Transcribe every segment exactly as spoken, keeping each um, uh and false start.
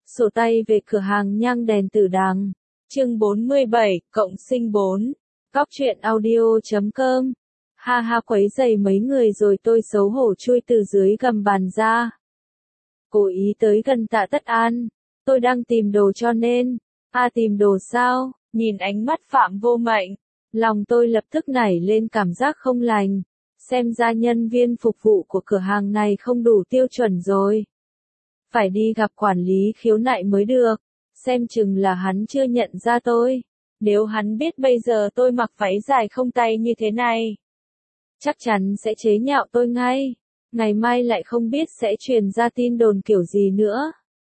Sổ tay về cửa hàng nhang đèn tử đằng. Chương bốn mươi bảy, cộng sinh bốn. Cóc truyện audio chấm com. Ha ha, quấy rầy mấy người rồi tôi xấu hổ chui từ dưới gầm bàn ra. Cố ý tới gần Tạ Tất An. Tôi đang tìm đồ cho nên. À, tìm đồ sao? Nhìn ánh mắt Phạm Vô Mệnh, lòng tôi lập tức nảy lên cảm giác không lành. Xem ra nhân viên phục vụ của cửa hàng này không đủ tiêu chuẩn rồi. Phải đi gặp quản lý khiếu nại mới được. Xem chừng là hắn chưa nhận ra tôi. Nếu hắn biết bây giờ tôi mặc váy dài không tay như thế này, chắc chắn sẽ chế nhạo tôi ngay. Ngày mai lại không biết sẽ truyền ra tin đồn kiểu gì nữa.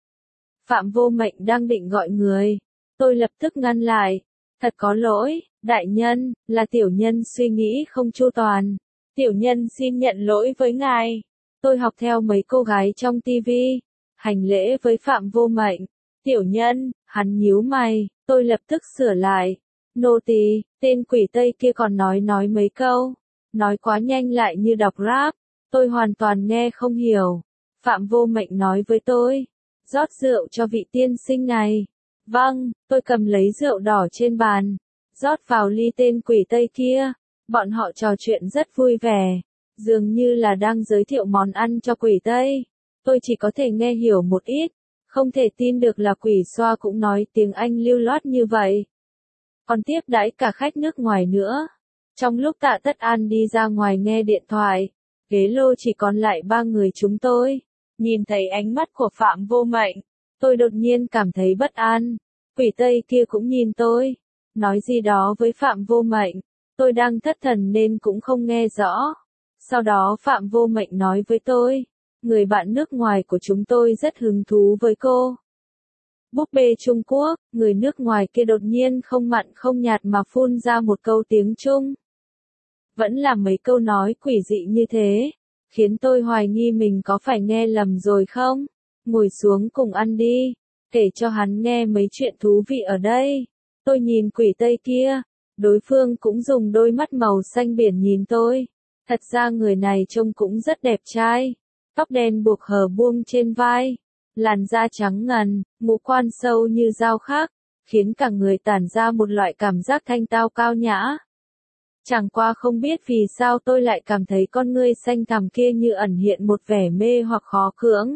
Phạm Vô Mệnh đang định gọi người. Tôi lập tức ngăn lại. Thật có lỗi, đại nhân, là tiểu nhân suy nghĩ không chu toàn. Tiểu nhân xin nhận lỗi với ngài. Tôi học theo mấy cô gái trong tivi, hành lễ với Phạm Vô Mệnh. Tiểu nhân, hắn nhíu mày, tôi lập tức sửa lại. Nô tỳ, tên quỷ Tây kia còn nói nói mấy câu. Nói quá nhanh lại như đọc rap. Tôi hoàn toàn nghe không hiểu. Phạm Vô Mệnh nói với tôi. Rót rượu cho vị tiên sinh này. Vâng, tôi cầm lấy rượu đỏ trên bàn. Rót vào ly tên quỷ Tây kia. Bọn họ trò chuyện rất vui vẻ. Dường như là đang giới thiệu món ăn cho quỷ Tây. Tôi chỉ có thể nghe hiểu một ít. Không thể tin được là quỷ xoa cũng nói tiếng Anh lưu loát như vậy. Còn tiếp đãi cả khách nước ngoài nữa. Trong lúc Tạ Tất An đi ra ngoài nghe điện thoại, ghế lô chỉ còn lại ba người chúng tôi. Nhìn thấy ánh mắt của Phạm Vô Mệnh, tôi đột nhiên cảm thấy bất an. Quỷ Tây kia cũng nhìn tôi, nói gì đó với Phạm Vô Mệnh. Tôi đang thất thần nên cũng không nghe rõ. Sau đó Phạm Vô Mệnh nói với tôi, người bạn nước ngoài của chúng tôi rất hứng thú với cô. Búp bê Trung Quốc, người nước ngoài kia đột nhiên không mặn không nhạt mà phun ra một câu tiếng Trung. Vẫn là mấy câu nói quỷ dị như thế, khiến tôi hoài nghi mình có phải nghe lầm rồi không? Ngồi xuống cùng ăn đi, kể cho hắn nghe mấy chuyện thú vị ở đây. Tôi nhìn quỷ Tây kia, đối phương cũng dùng đôi mắt màu xanh biển nhìn tôi. Thật ra người này trông cũng rất đẹp trai. Tóc đen buộc hở buông trên vai, làn da trắng ngần, ngũ quan sâu như dao khắc, khiến cả người tản ra một loại cảm giác thanh tao cao nhã. Chẳng qua không biết vì sao tôi lại cảm thấy con ngươi xanh thẳm kia như ẩn hiện một vẻ mê hoặc khó cưỡng.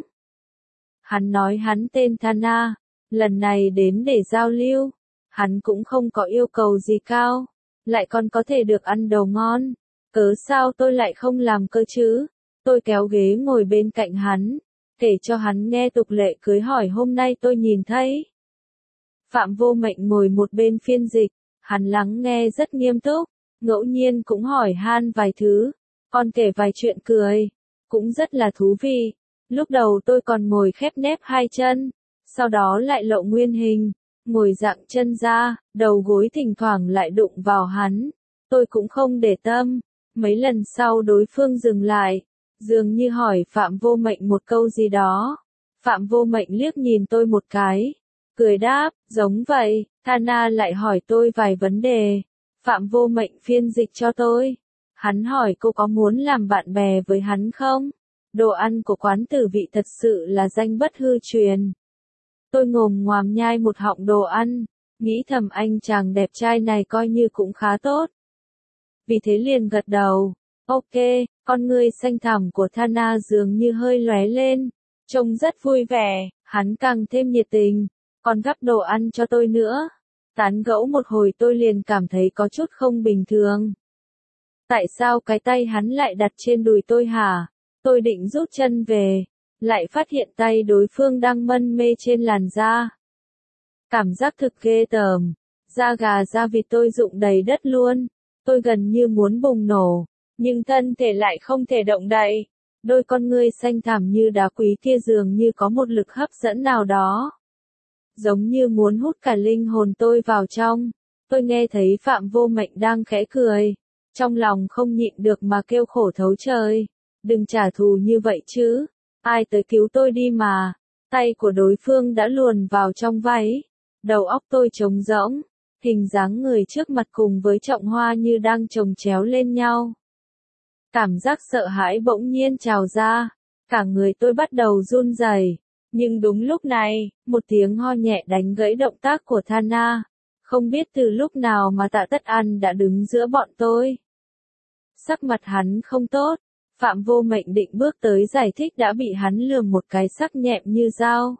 Hắn nói hắn tên Thana, lần này đến để giao lưu. Hắn cũng không có yêu cầu gì cao, lại còn có thể được ăn đồ ngon. Cớ sao tôi lại không làm cơ chứ? Tôi kéo ghế ngồi bên cạnh hắn, kể cho hắn nghe tục lệ cưới hỏi hôm nay tôi nhìn thấy. Phạm Vô Mệnh ngồi một bên phiên dịch, hắn lắng nghe rất nghiêm túc, ngẫu nhiên cũng hỏi han vài thứ, còn kể vài chuyện cười, cũng rất là thú vị. Lúc đầu tôi còn ngồi khép nép hai chân, sau đó lại lộ nguyên hình, ngồi dạng chân ra, đầu gối thỉnh thoảng lại đụng vào hắn. Tôi cũng không để tâm, mấy lần sau đối phương dừng lại, dường như hỏi Phạm Vô Mệnh một câu gì đó. Phạm Vô Mệnh liếc nhìn tôi một cái, cười đáp, giống vậy. Thana lại hỏi tôi vài vấn đề. Phạm Vô Mệnh phiên dịch cho tôi. Hắn hỏi cô có muốn làm bạn bè với hắn không? Đồ ăn của quán Tử Vị thật sự là danh bất hư truyền. Tôi ngồm ngoàm nhai một họng đồ ăn, nghĩ thầm anh chàng đẹp trai này coi như cũng khá tốt. Vì thế liền gật đầu. Ok, con ngươi xanh thẳm của Thana dường như hơi lóe lên, trông rất vui vẻ, hắn càng thêm nhiệt tình, còn gắp đồ ăn cho tôi nữa. Tán gẫu một hồi tôi liền cảm thấy có chút không bình thường. Tại sao cái tay hắn lại đặt trên đùi tôi hả? Tôi định rút chân về, lại phát hiện tay đối phương đang mân mê trên làn da. Cảm giác thực ghê tởm, da gà da vịt tôi rụng đầy đất luôn. Tôi gần như muốn bùng nổ, nhưng thân thể lại không thể động đậy. Đôi con ngươi xanh thẳm như đá quý kia dường như có một lực hấp dẫn nào đó, giống như muốn hút cả linh hồn tôi vào trong. Tôi nghe thấy Phạm Vô Mệnh đang khẽ cười, trong lòng không nhịn được mà kêu khổ thấu trời. Đừng trả thù như vậy chứ, ai tới cứu tôi đi mà. Tay của đối phương đã luồn vào trong váy, đầu óc tôi trống rỗng, hình dáng người trước mặt cùng với trọng hoa như đang chồng chéo lên nhau. Cảm giác sợ hãi bỗng nhiên trào ra, cả người tôi bắt đầu run rẩy. Nhưng đúng lúc này, một tiếng ho nhẹ đánh gãy động tác của Thana. Không biết từ lúc nào mà Tạ Tất An đã đứng giữa bọn tôi. Sắc mặt hắn không tốt, Phạm Vô Mệnh định bước tới giải thích đã bị hắn lườm một cái sắc nhẹm như dao.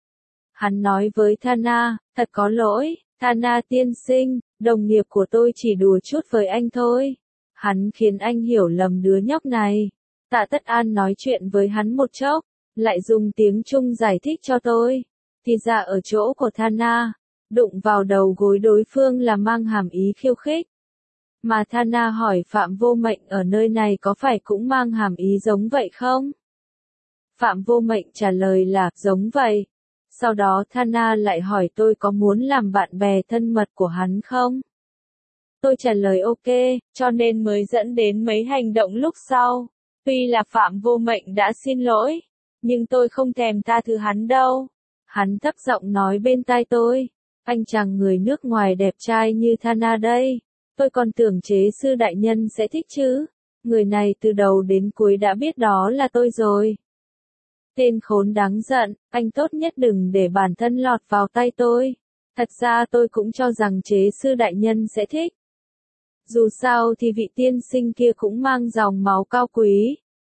Hắn nói với Thana, thật có lỗi, Thana tiên sinh, đồng nghiệp của tôi chỉ đùa chút với anh thôi. Hắn khiến anh hiểu lầm đứa nhóc này. Tạ Tất An nói chuyện với hắn một chốc, lại dùng tiếng Trung giải thích cho tôi. Thì ra ở chỗ của Thana, đụng vào đầu gối đối phương là mang hàm ý khiêu khích. Mà Thana hỏi Phạm Vô Mệnh ở nơi này có phải cũng mang hàm ý giống vậy không? Phạm Vô Mệnh trả lời là giống vậy. Sau đó Thana lại hỏi tôi có muốn làm bạn bè thân mật của hắn không? Tôi trả lời ok, cho nên mới dẫn đến mấy hành động lúc sau. Tuy là Phạm Vô Mệnh đã xin lỗi, nhưng tôi không thèm tha thứ hắn đâu. Hắn thấp giọng nói bên tai tôi, anh chàng người nước ngoài đẹp trai như Thana đây. Tôi còn tưởng chế sư đại nhân sẽ thích chứ. Người này từ đầu đến cuối đã biết đó là tôi rồi. Tên khốn đáng giận, anh tốt nhất đừng để bản thân lọt vào tay tôi. Thật ra tôi cũng cho rằng chế sư đại nhân sẽ thích. Dù sao thì vị tiên sinh kia cũng mang dòng máu cao quý.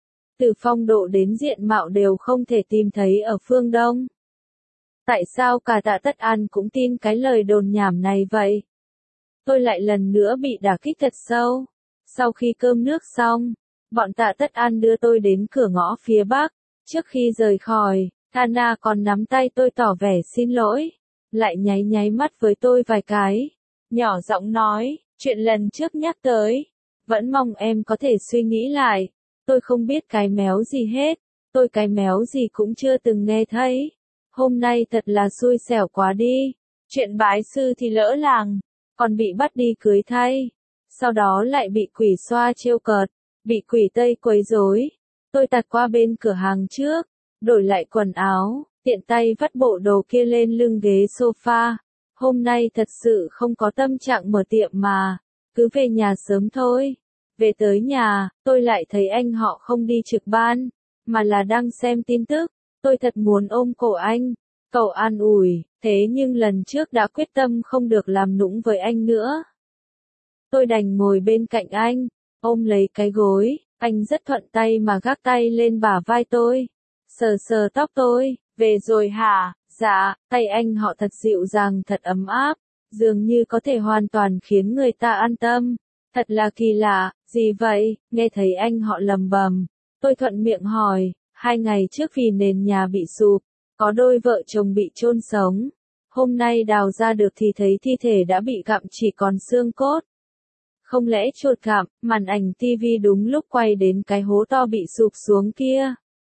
Từ phong độ đến diện mạo đều không thể tìm thấy ở phương Đông. Tại sao cả Tạ Tất An cũng tin cái lời đồn nhảm này vậy? Tôi lại lần nữa bị đả kích thật sâu. Sau khi cơm nước xong, bọn Tạ Tất An đưa tôi đến cửa ngõ phía Bắc. Trước khi rời khỏi, Thana còn nắm tay tôi tỏ vẻ xin lỗi. Lại nháy nháy mắt với tôi vài cái. Nhỏ giọng nói, chuyện lần trước nhắc tới. Vẫn mong em có thể suy nghĩ lại. Tôi không biết cái méo gì hết. Tôi cái méo gì cũng chưa từng nghe thấy. Hôm nay thật là xui xẻo quá đi. Chuyện bái sư thì lỡ làng. Còn bị bắt đi cưới thay. Sau đó lại bị quỷ xoa trêu cợt. Bị quỷ tây quấy rối. Tôi tạt qua bên cửa hàng trước. Đổi lại quần áo. Tiện tay vắt bộ đồ kia lên lưng ghế sofa. Hôm nay thật sự không có tâm trạng mở tiệm mà. Cứ về nhà sớm thôi. Về tới nhà, tôi lại thấy anh họ không đi trực ban. Mà là đang xem tin tức. Tôi thật muốn ôm cổ anh. Cậu an ủi, thế nhưng lần trước đã quyết tâm không được làm nũng với anh nữa. Tôi đành ngồi bên cạnh anh, ôm lấy cái gối, anh rất thuận tay mà gác tay lên bả vai tôi. Sờ sờ tóc tôi, về rồi hả? Dạ, tay anh họ thật dịu dàng thật ấm áp, dường như có thể hoàn toàn khiến người ta an tâm. Thật là kỳ lạ, gì vậy? Nghe thấy anh họ lầm bầm. Tôi thuận miệng hỏi, hai ngày trước vì nền nhà bị sụp. Có đôi vợ chồng bị chôn sống. Hôm nay đào ra được thì thấy thi thể đã bị gặm chỉ còn xương cốt. Không lẽ chuột gặm, màn ảnh tivi đúng lúc quay đến cái hố to bị sụp xuống kia.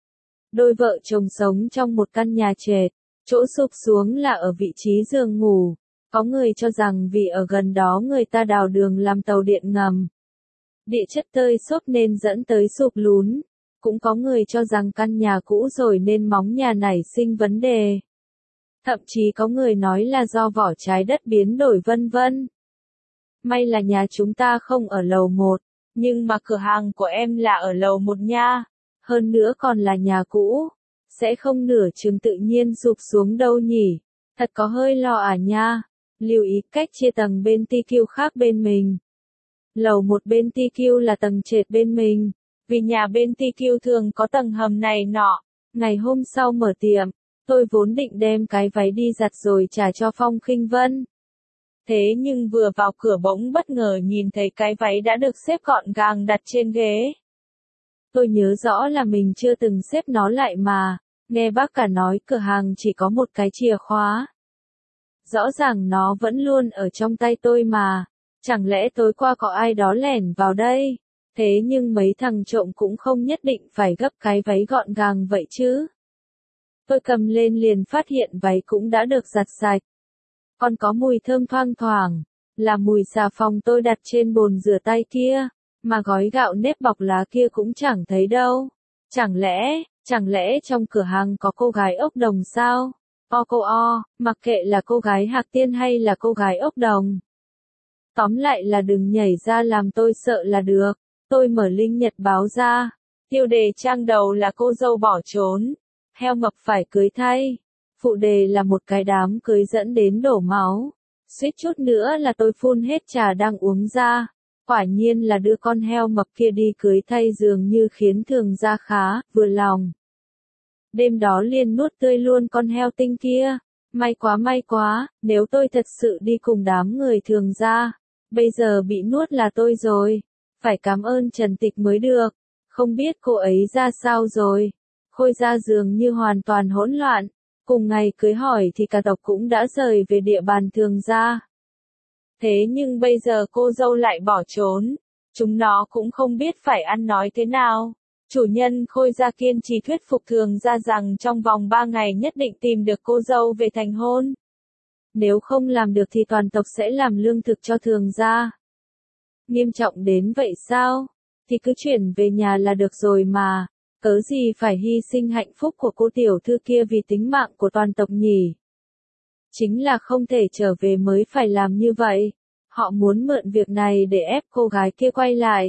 Đôi vợ chồng sống trong một căn nhà trệt. Chỗ sụp xuống là ở vị trí giường ngủ. Có người cho rằng vì ở gần đó người ta đào đường làm tàu điện ngầm. Địa chất tơi xốp nên dẫn tới sụp lún. Cũng có người cho rằng căn nhà cũ rồi nên móng nhà nảy sinh vấn đề. Thậm chí có người nói là do vỏ trái đất biến đổi vân vân. May là nhà chúng ta không ở lầu một, nhưng mà cửa hàng của em là ở lầu một nha. Hơn nữa còn là nhà cũ. Sẽ không nửa chừng tự nhiên sụp xuống đâu nhỉ. Thật có hơi lo à nha. Lưu ý cách chia tầng bên tê quy khác bên mình. Lầu một bên tê quy là tầng trệt bên mình. Vì nhà bên tê quy thường có tầng hầm này nọ. Ngày hôm sau mở tiệm, tôi vốn định đem cái váy đi giặt rồi trả cho Phong Khinh Vân. Thế nhưng vừa vào cửa bỗng bất ngờ nhìn thấy cái váy đã được xếp gọn gàng đặt trên ghế. Tôi nhớ rõ là mình chưa từng xếp nó lại mà, nghe bác cả nói cửa hàng chỉ có một cái chìa khóa. Rõ ràng nó vẫn luôn ở trong tay tôi mà, chẳng lẽ tối qua có ai đó lẻn vào đây? Thế nhưng mấy thằng trộm cũng không nhất định phải gấp cái váy gọn gàng vậy chứ. Tôi cầm lên liền phát hiện váy cũng đã được giặt sạch. Còn có mùi thơm thoang thoảng, là mùi xà phòng tôi đặt trên bồn rửa tay kia, mà gói gạo nếp bọc lá kia cũng chẳng thấy đâu. Chẳng lẽ, chẳng lẽ trong cửa hàng có cô gái ốc đồng sao? O cô o, mặc kệ là cô gái Hạc Tiên hay là cô gái ốc đồng. Tóm lại là đừng nhảy ra làm tôi sợ là được. Tôi mở Linh Nhật báo ra. Tiêu đề trang đầu là cô dâu bỏ trốn. heo mập phải cưới thay. Phụ đề là một cái đám cưới dẫn đến đổ máu. Suýt chút nữa là tôi phun hết trà đang uống ra. Quả nhiên là đưa con heo mập kia đi cưới thay dường như khiến Thường gia khá vừa lòng. Đêm đó liền nuốt tươi luôn con heo tinh kia. May quá may quá, nếu tôi thật sự đi cùng đám người Thường gia, bây giờ bị nuốt là tôi rồi. Phải cảm ơn Trần Tịch mới được. Không biết cô ấy ra sao rồi. Khôi gia dường như hoàn toàn hỗn loạn. Cùng ngày cưới hỏi thì cả tộc cũng đã rời về địa bàn Thường gia. Thế nhưng bây giờ cô dâu lại bỏ trốn. Chúng nó cũng không biết phải ăn nói thế nào. Chủ nhân Khôi gia kiên trì thuyết phục Thường gia rằng trong vòng ba ngày nhất định tìm được cô dâu về thành hôn. Nếu không làm được thì toàn tộc sẽ làm lương thực cho Thường gia. Nghiêm trọng đến vậy sao? Thì cứ chuyển về nhà là được rồi mà. Cớ gì phải hy sinh hạnh phúc của cô tiểu thư kia vì tính mạng của toàn tộc nhỉ? Chính là không thể trở về mới phải làm như vậy. Họ muốn mượn việc này để ép cô gái kia quay lại.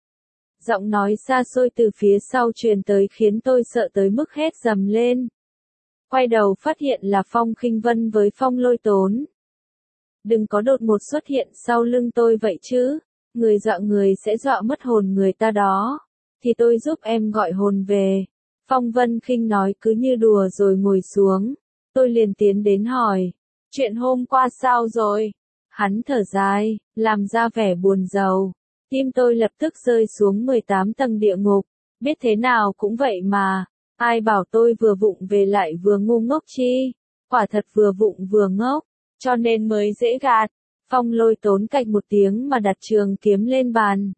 Giọng nói xa xôi từ phía sau truyền tới khiến tôi sợ tới mức hét dầm lên. Quay đầu phát hiện là Phong Khinh Vân với Phong Lôi Tốn. Đừng có đột ngột xuất hiện sau lưng tôi vậy chứ. Người dọa người sẽ dọa mất hồn người ta đó. Thì tôi giúp em gọi hồn về. Phong Vân Khinh nói cứ như đùa rồi ngồi xuống. Tôi liền tiến đến hỏi. Chuyện hôm qua sao rồi? Hắn thở dài, làm ra vẻ buồn rầu. Tim tôi lập tức rơi xuống mười tám tầng địa ngục. Biết thế nào cũng vậy mà. Ai bảo tôi vừa vụng về lại vừa ngu ngốc chi. Quả thật vừa vụng vừa ngốc. Cho nên mới dễ gạt. Phong Lôi Tốn cạch một tiếng mà đặt trường kiếm lên bàn.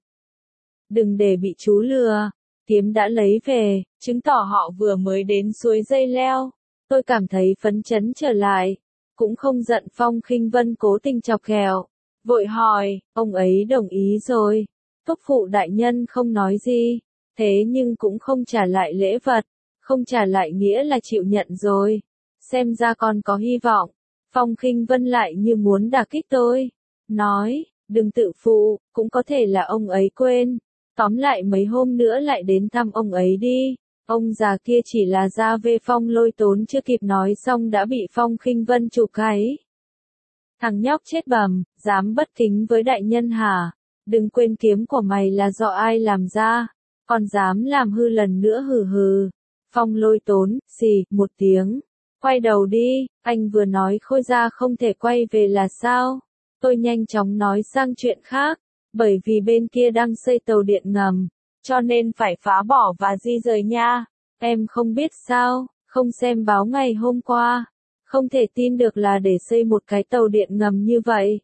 Đừng để bị chú lừa. Kiếm đã lấy về, chứng tỏ họ vừa mới đến suối dây leo. Tôi cảm thấy phấn chấn trở lại. Cũng không giận Phong Khinh Vân cố tình chọc ghẹo. Vội hỏi, ông ấy đồng ý rồi. Thúc phụ đại nhân không nói gì. Thế nhưng cũng không trả lại lễ vật. Không trả lại nghĩa là chịu nhận rồi. Xem ra còn có hy vọng. Phong Khinh Vân lại như muốn đả kích tôi. Nói, đừng tự phụ, cũng có thể là ông ấy quên. Tóm lại mấy hôm nữa lại đến thăm ông ấy đi. Ông già kia chỉ là ra về. Phong Lôi Tốn chưa kịp nói xong đã bị Phong Khinh Vân chụp cái. Thằng nhóc chết bầm, dám bất kính với đại nhân hả? Đừng quên kiếm của mày là do ai làm ra. Còn dám làm hư lần nữa hừ hừ. Phong Lôi Tốn, xì, một tiếng. Quay đầu đi, anh vừa nói Khôi gia không thể quay về là sao? Tôi nhanh chóng nói sang chuyện khác. Bởi vì bên kia đang xây tàu điện ngầm. Cho nên phải phá bỏ và di rời nha. Em không biết sao, không xem báo ngày hôm qua. Không thể tin được là để xây một cái tàu điện ngầm như vậy.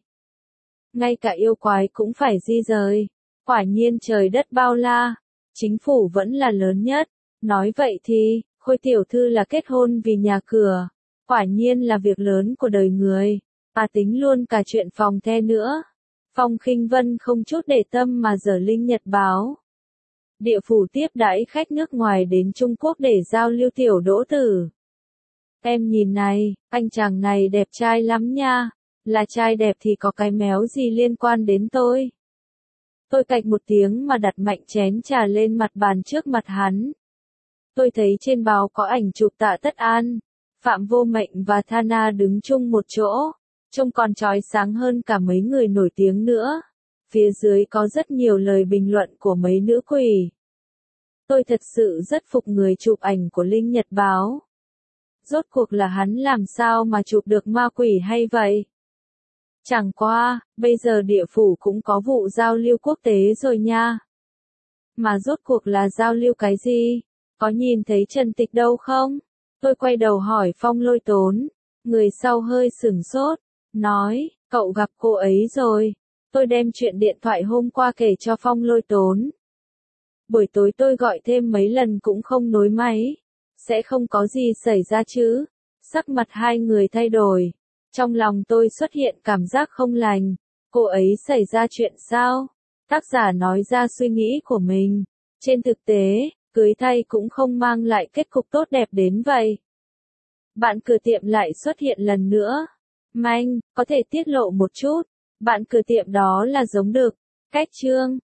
Ngay cả yêu quái cũng phải di rời. Quả nhiên trời đất bao la. Chính phủ vẫn là lớn nhất. Nói vậy thì, Khôi tiểu thư là kết hôn vì nhà cửa. Quả nhiên là việc lớn của đời người. À tính luôn cả chuyện phòng the nữa. Phong Khinh Vân không chút để tâm mà dở Linh Nhật báo. Địa phủ tiếp đãi khách nước ngoài đến Trung Quốc để giao lưu tiểu đỗ tử. Em nhìn này, anh chàng này đẹp trai lắm nha. Là trai đẹp thì có cái méo gì liên quan đến tôi. Tôi cạch một tiếng mà đặt mạnh chén trà lên mặt bàn trước mặt hắn. Tôi thấy trên báo có ảnh chụp Tạ Tất An, Phạm Vô Mệnh và Thana đứng chung một chỗ. Trông còn chói sáng hơn cả mấy người nổi tiếng nữa. Phía dưới có rất nhiều lời bình luận của mấy nữ quỷ. Tôi thật sự rất phục người chụp ảnh của Linh Nhật báo. Rốt cuộc là hắn làm sao mà chụp được ma quỷ hay vậy? Chẳng qua, bây giờ địa phủ cũng có vụ giao lưu quốc tế rồi nha. Mà rốt cuộc là giao lưu cái gì? Có nhìn thấy Trần Tịch đâu không? Tôi quay đầu hỏi Phong Lôi Tốn. Người sau hơi sửng sốt. Nói, cậu gặp cô ấy rồi. Tôi đem chuyện điện thoại hôm qua kể cho Phong Lôi Tốn. Buổi tối tôi gọi thêm mấy lần cũng không nối máy. Sẽ không có gì xảy ra chứ. Sắc mặt hai người thay đổi. Trong lòng tôi xuất hiện cảm giác không lành. Cô ấy xảy ra chuyện sao? Tác giả nói ra suy nghĩ của mình. Trên thực tế, cưới thay cũng không mang lại kết cục tốt đẹp đến vậy. Bạn cửa tiệm lại xuất hiện lần nữa. Manh, có thể tiết lộ một chút. Bạn cửa tiệm đó là giống được. Cách trương.